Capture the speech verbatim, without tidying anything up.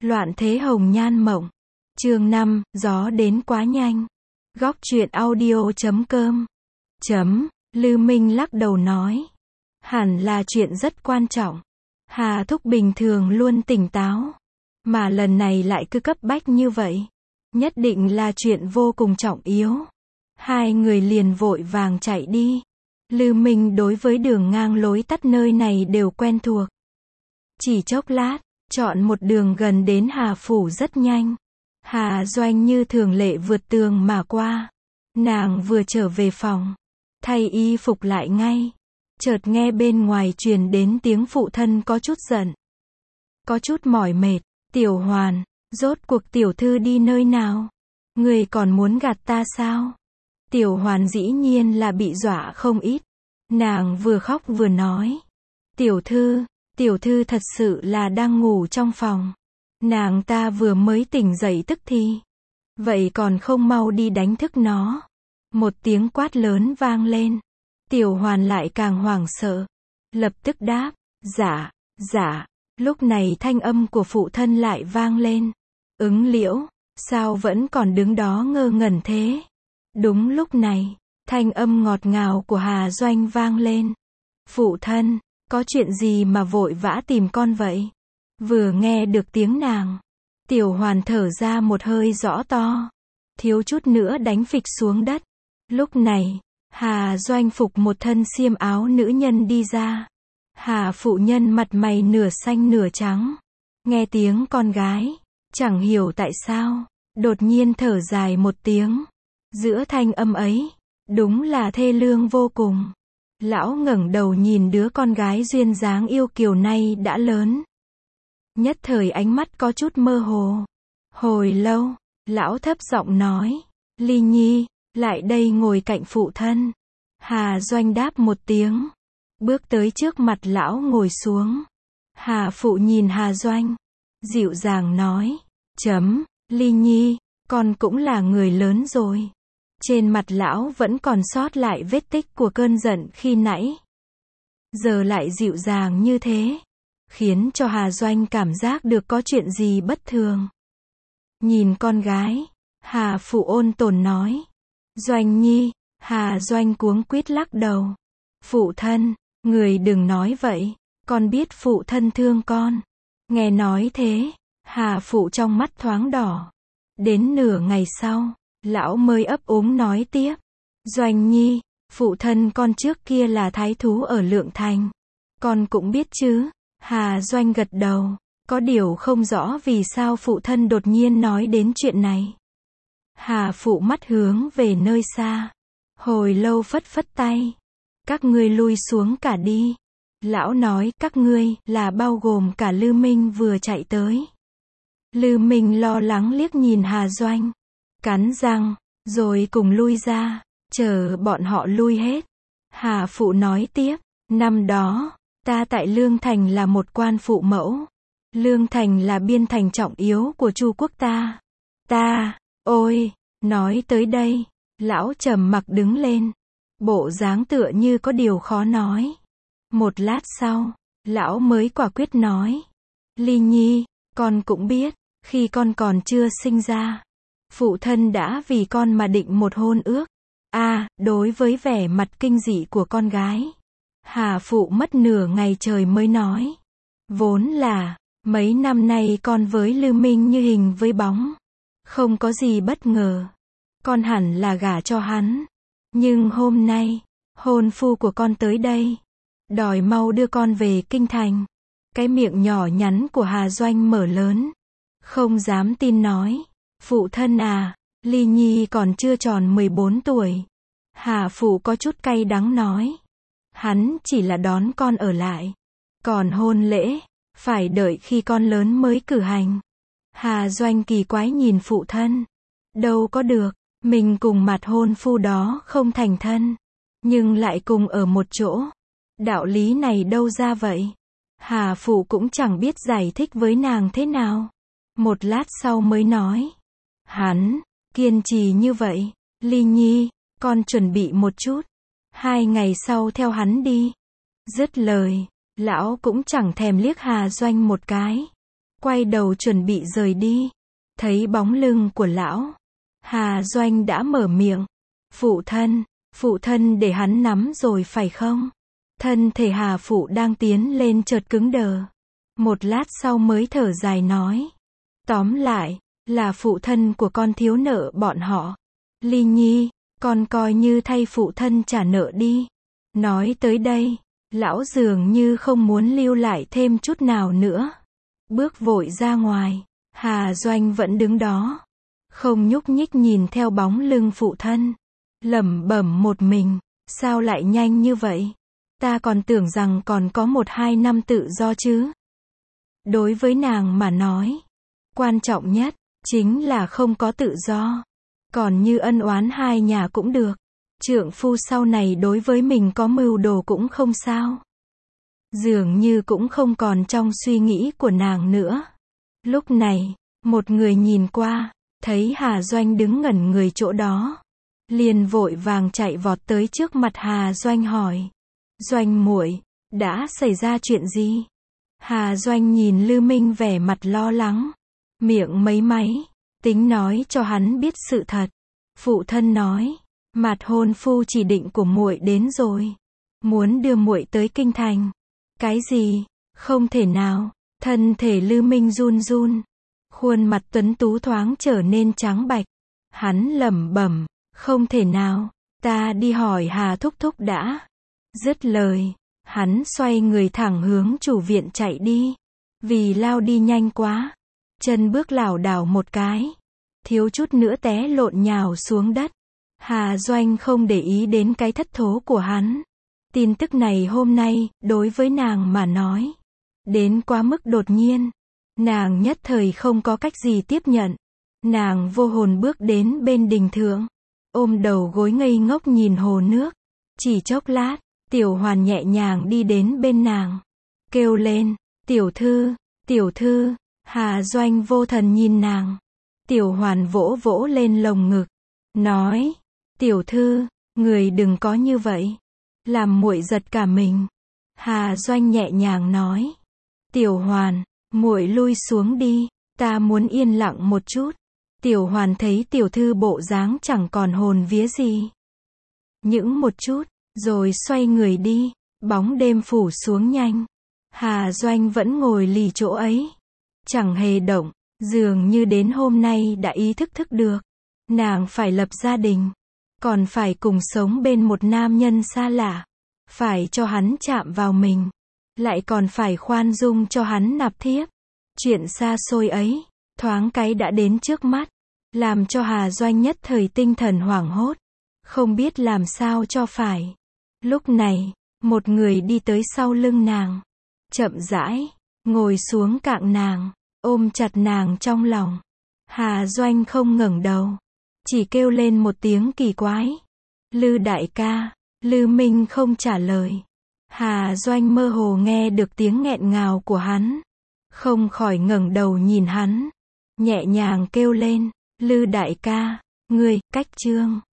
Loạn thế hồng nhan mộng. Chương năm, gió đến quá nhanh. Góc truyện audio chấm com. Chấm, Lư Minh lắc đầu nói. Hẳn là chuyện rất quan trọng. Hà Thúc bình thường luôn tỉnh táo. Mà lần này lại cứ cấp bách như vậy. Nhất định là chuyện vô cùng trọng yếu. Hai người liền vội vàng chạy đi. Lư Minh đối với đường ngang lối tắt nơi này đều quen thuộc. Chỉ chốc lát, chọn một đường gần đến Hà Phủ rất nhanh. Hà Doanh như thường lệ vượt tường mà qua. Nàng vừa trở về phòng, thay y phục lại ngay. Chợt nghe bên ngoài truyền đến tiếng phụ thân có chút giận. Có chút mỏi mệt. Tiểu Hoàn, rốt cuộc tiểu thư đi nơi nào? Người còn muốn gạt ta sao? Tiểu Hoàn dĩ nhiên là bị dọa không ít. Nàng vừa khóc vừa nói. Tiểu thư, tiểu thư thật sự là đang ngủ trong phòng. Nàng ta vừa mới tỉnh dậy tức thì. Vậy còn không mau đi đánh thức nó. Một tiếng quát lớn vang lên. Tiểu Hoàn lại càng hoảng sợ. Lập tức đáp, dạ, dạ. Lúc này thanh âm của phụ thân lại vang lên. Ứng Liễu, sao vẫn còn đứng đó ngơ ngẩn thế? Đúng lúc này, thanh âm ngọt ngào của Hà Doanh vang lên. Phụ thân, có chuyện gì mà vội vã tìm con vậy? Vừa nghe được tiếng nàng, Tiểu Hoàn thở ra một hơi rõ to. Thiếu chút nữa đánh phịch xuống đất. Lúc này, Hà Doanh phục một thân xiêm áo nữ nhân đi ra. Hà phụ nhân mặt mày nửa xanh nửa trắng. Nghe tiếng con gái, chẳng hiểu tại sao, đột nhiên thở dài một tiếng. Giữa thanh âm ấy, đúng là thê lương vô cùng. Lão ngẩng đầu nhìn đứa con gái duyên dáng yêu kiều này đã lớn. Nhất thời ánh mắt có chút mơ hồ. Hồi lâu, lão thấp giọng nói, Ly Nhi, lại đây ngồi cạnh phụ thân. Hà Doanh đáp một tiếng. Bước tới trước mặt lão ngồi xuống. Hà phụ nhìn Hà Doanh. Dịu dàng nói. Chấm, Ly Nhi, con cũng là người lớn rồi. Trên mặt lão vẫn còn sót lại vết tích của cơn giận khi nãy. Giờ lại dịu dàng như thế. Khiến cho Hà Doanh cảm giác được có chuyện gì bất thường. Nhìn con gái, Hà phụ ôn tồn nói. Doanh Nhi, Hà Doanh cuống quýt lắc đầu. Phụ thân, người đừng nói vậy, con biết phụ thân thương con. Nghe nói thế, Hà phụ trong mắt thoáng đỏ. Đến nửa ngày sau, lão mới ấp úng nói tiếp. Doanh Nhi, phụ thân con trước kia là thái thú ở Lượng Thành. Con cũng biết chứ. Hà Doanh gật đầu, có điều không rõ vì sao phụ thân đột nhiên nói đến chuyện này. Hà phụ mắt hướng về nơi xa. Hồi lâu phất phất tay. Các ngươi lui xuống cả đi. Lão nói các ngươi là bao gồm cả Lư Minh vừa chạy tới. Lư Minh lo lắng liếc nhìn Hà Doanh. Cắn răng, rồi cùng lui ra, chờ bọn họ lui hết. Hà phụ nói tiếp, năm đó, ta tại Lương Thành là một quan phụ mẫu. Lương Thành là biên thành trọng yếu của Chu quốc ta. Ta, ôi, nói tới đây, lão trầm mặc đứng lên. Bộ dáng tựa như có điều khó nói. Một lát sau, lão mới quả quyết nói. Ly Nhi, con cũng biết, khi con còn chưa sinh ra, phụ thân đã vì con mà định một hôn ước. À, đối với vẻ mặt kinh dị của con gái, Hà phụ mất nửa ngày trời mới nói. Vốn là, mấy năm nay con với Lư Minh như hình với bóng. Không có gì bất ngờ. Con hẳn là gả cho hắn. Nhưng hôm nay, hôn phu của con tới đây. Đòi mau đưa con về kinh thành. Cái miệng nhỏ nhắn của Hà Doanh mở lớn. Không dám tin nói. Phụ thân à, Ly Nhi còn chưa tròn mười bốn tuổi. Hà phụ có chút cay đắng nói. Hắn chỉ là đón con ở lại. Còn hôn lễ, phải đợi khi con lớn mới cử hành. Hà Doanh kỳ quái nhìn phụ thân. Đâu có được, mình cùng mặt hôn phu đó không thành thân. Nhưng lại cùng ở một chỗ. Đạo lý này đâu ra vậy? Hà phụ cũng chẳng biết giải thích với nàng thế nào. Một lát sau mới nói. Hắn, kiên trì như vậy. Ly Nhi, con chuẩn bị một chút. Hai ngày sau theo hắn đi. Dứt lời, lão cũng chẳng thèm liếc Hà Doanh một cái. quay đầu chuẩn bị rời đi. Thấy bóng lưng của lão, Hà Doanh đã mở miệng. Phụ thân, phụ thân để hắn nắm rồi phải không? Thân thể Hà Phụ đang tiến lên chợt cứng đờ. Một lát sau mới thở dài nói. Tóm lại, là phụ thân của con thiếu nợ bọn họ. Ly Nhi, con coi như thay phụ thân trả nợ đi. Nói tới đây, lão dường như không muốn lưu lại thêm chút nào nữa. Bước vội ra ngoài, Hà Doanh vẫn đứng đó. Không nhúc nhích nhìn theo bóng lưng phụ thân. Lẩm bẩm một mình, sao lại nhanh như vậy? Ta còn tưởng rằng còn có một hai năm tự do chứ. Đối với nàng mà nói, quan trọng nhất, chính là không có tự do. Còn như ân oán hai nhà cũng được. Trượng phu sau này đối với mình có mưu đồ cũng không sao. Dường như cũng không còn trong suy nghĩ của nàng nữa. Lúc này, một người nhìn qua, thấy Hà Doanh đứng ngẩn người chỗ đó. Liền vội vàng chạy vọt tới trước mặt Hà Doanh hỏi. Doanh muội, đã xảy ra chuyện gì? Hà Doanh nhìn Lư Minh vẻ mặt lo lắng. Miệng mấy máy, tính nói cho hắn biết sự thật. Phụ thân nói, mạt hôn phu chỉ định của muội đến rồi. Muốn đưa muội tới kinh thành. Cái gì? Không thể nào. Thân thể Lư Minh run run. Khuôn mặt tuấn tú thoáng trở nên trắng bạch. Hắn lẩm bẩm, không thể nào, ta đi hỏi Hà thúc thúc đã. Dứt lời, hắn xoay người thẳng hướng chủ viện chạy đi. Vì lao đi nhanh quá, chân bước lảo đảo một cái, thiếu chút nữa té lộn nhào xuống đất. Hà Doanh không để ý đến cái thất thố của hắn. Tin tức này hôm nay, đối với nàng mà nói, đến quá mức đột nhiên. Nàng nhất thời không có cách gì tiếp nhận. Nàng vô hồn bước đến bên đình thượng, ôm đầu gối ngây ngốc nhìn hồ nước. Chỉ chốc lát, Tiểu Hoàn nhẹ nhàng đi đến bên nàng, kêu lên, tiểu thư, tiểu thư. Hà Doanh vô thần nhìn nàng. Tiểu Hoàn vỗ vỗ lên lồng ngực, nói, tiểu thư, người đừng có như vậy, làm muội giật cả mình. Hà Doanh nhẹ nhàng nói, Tiểu Hoàn, muội lui xuống đi, ta muốn yên lặng một chút. Tiểu Hoàn thấy tiểu thư bộ dáng chẳng còn hồn vía gì. Những một chút, rồi xoay người đi, bóng đêm phủ xuống nhanh. Hà Doanh vẫn ngồi lì chỗ ấy, chẳng hề động, dường như đến hôm nay đã ý thức thức được. Nàng phải lập gia đình, còn phải cùng sống bên một nam nhân xa lạ. Phải cho hắn chạm vào mình, lại còn phải khoan dung cho hắn nạp thiếp. Chuyện xa xôi ấy, thoáng cái đã đến trước mắt, làm cho Hà Doanh nhất thời tinh thần hoảng hốt, không biết làm sao cho phải. Lúc này, một người đi tới sau lưng nàng, chậm rãi, ngồi xuống cạnh nàng, ôm chặt nàng trong lòng. Hà Doanh không ngẩng đầu, chỉ kêu lên một tiếng kỳ quái. Lư đại ca. Lư Minh không trả lời. Hà Doanh mơ hồ nghe được tiếng nghẹn ngào của hắn, không khỏi ngẩng đầu nhìn hắn, nhẹ nhàng kêu lên, Lư đại ca, ngươi, cách chương.